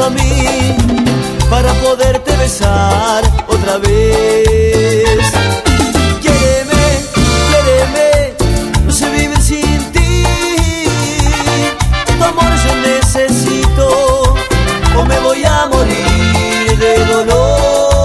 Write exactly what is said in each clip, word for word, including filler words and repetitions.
a mí para poderte besar otra vez. Quiéreme, quiéreme, no sé vivir sin ti. Tu amor yo necesito o me voy a morir de dolor.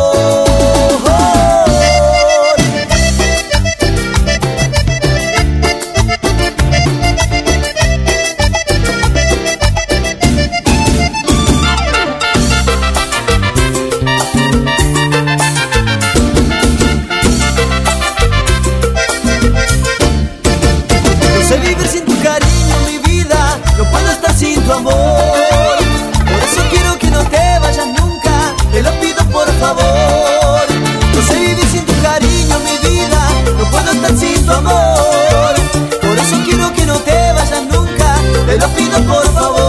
Vivir sin tu cariño, mi vida, no puedo estar sin tu amor. Por eso quiero que no te vayas nunca, te lo pido por favor. No sé vivir sin tu cariño, mi vida, no puedo estar sin tu amor. Por eso quiero que no te vayas nunca, te lo pido por favor.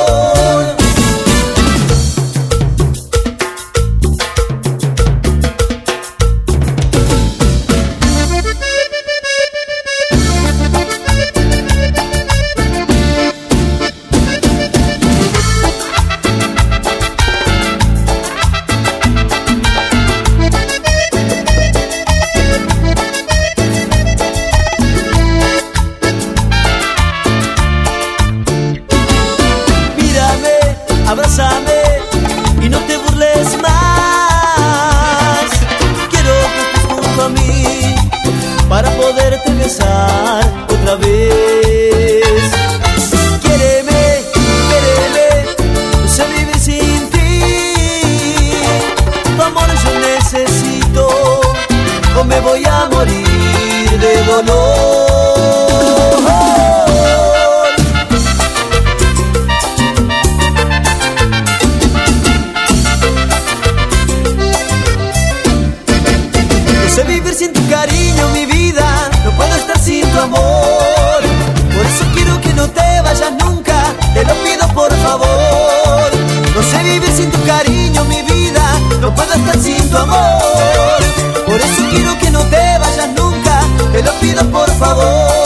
Abrázame y no te burles más. Quiero que estés junto a mí para poderte besar otra vez. Quiéreme, quiéreme, no sé vivir sin ti. Tu amor yo necesito o me voy a morir de dolor. Vivir sin tu cariño, mi vida, no puedo estar sin tu amor. Por eso quiero que no te vayas nunca, te lo pido por favor. No sé vivir sin tu cariño, mi vida, no puedo estar sin tu amor. Por eso quiero que no te vayas nunca, te lo pido por favor.